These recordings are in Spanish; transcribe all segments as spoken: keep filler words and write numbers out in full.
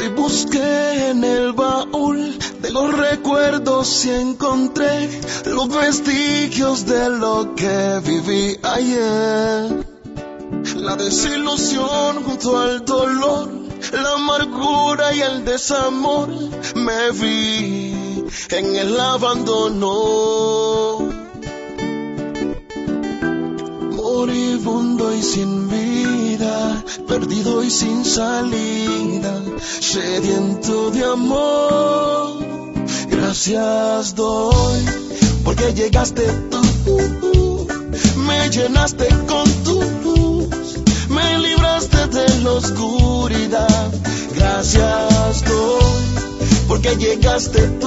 Hoy busqué en el baúl de los recuerdos y encontré los vestigios de lo que viví ayer. La desilusión junto al dolor, la amargura y el desamor, me vi en el abandono. Moribundo y sin vida, perdido y sin salida, sediento de amor. Gracias doy, porque llegaste tú, me llenaste con tu luz, me libraste de la oscuridad. Gracias doy, porque llegaste tú,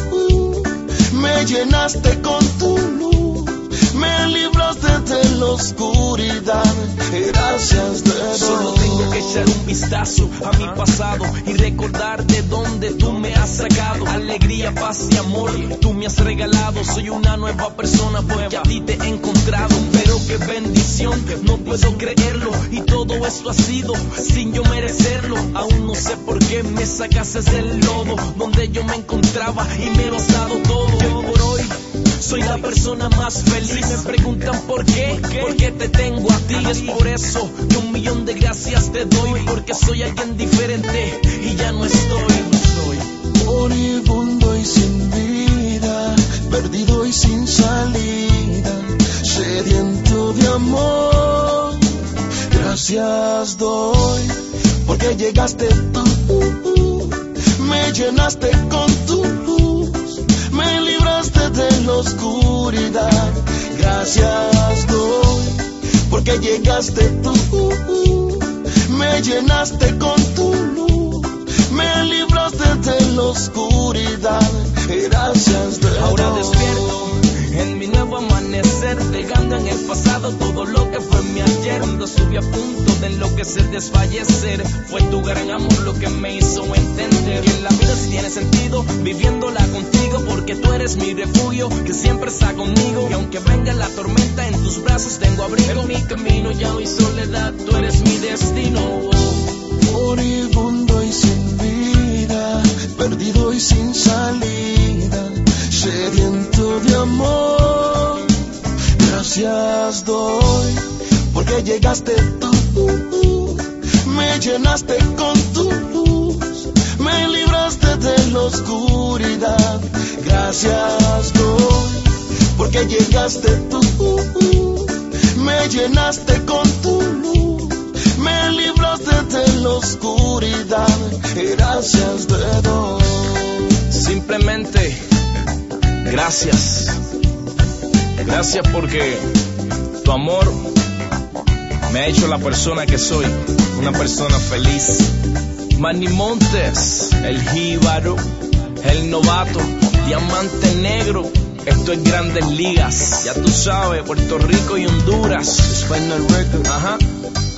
me llenaste con tu luz, me libraste de la oscuridad. Gracias de Dios. Solo tengo que echar un vistazo a mi pasado y recordar de dónde tú me has sacado. Alegría, paz y amor tú me has regalado. Soy una nueva persona porque a ti te he encontrado. Pero qué bendición, no puedo creerlo. Y todo esto ha sido sin yo merecerlo. Aún no sé por qué me sacaste del lodo donde yo me encontraba y me lo has dado todo. Yo por hoy soy la persona más feliz. Me preguntan por qué, porque te tengo a ti. Es por eso que un millón de gracias te doy, porque soy alguien diferente y ya no estoy. Moribundo y sin vida, perdido y sin salida, sediento de amor. Gracias doy, porque llegaste tú, me llenaste con tu luz, me libraste de la oscuridad. Gracias doy, porque llegaste tú, me llenaste con tu luz, me libraste de la oscuridad. Gracias de Dios. Ahora despierto en mi nuevo amanecer, dejando en el pasado todo lo que fue mi ayer. Cuando estuve a punto de enloquecer, desfallecer, fue tu gran amor lo que me hizo entender que la vida sí tiene sentido, viviéndola contigo, porque tú eres mi refugio, que siempre está conmigo. Y aunque venga la tormenta, en tus brazos tengo abrigo. En mi camino ya no hay soledad, tú eres mi destino. Moribundo y sin vida, perdido y sin salida, sediento de amor. Gracias doy, porque llegaste tú, me llenaste con tu luz, me libraste de la oscuridad. Gracias doy, porque llegaste tú, me llenaste con tu luz, me libraste de la oscuridad. Gracias de Dios. Simplemente gracias. Gracias porque tu amor me ha hecho la persona que soy, una persona feliz. Manny Montes, el jíbaro, el novato, diamante negro. Esto es Grandes Ligas, ya tú sabes, Puerto Rico y Honduras. Final record. Ajá.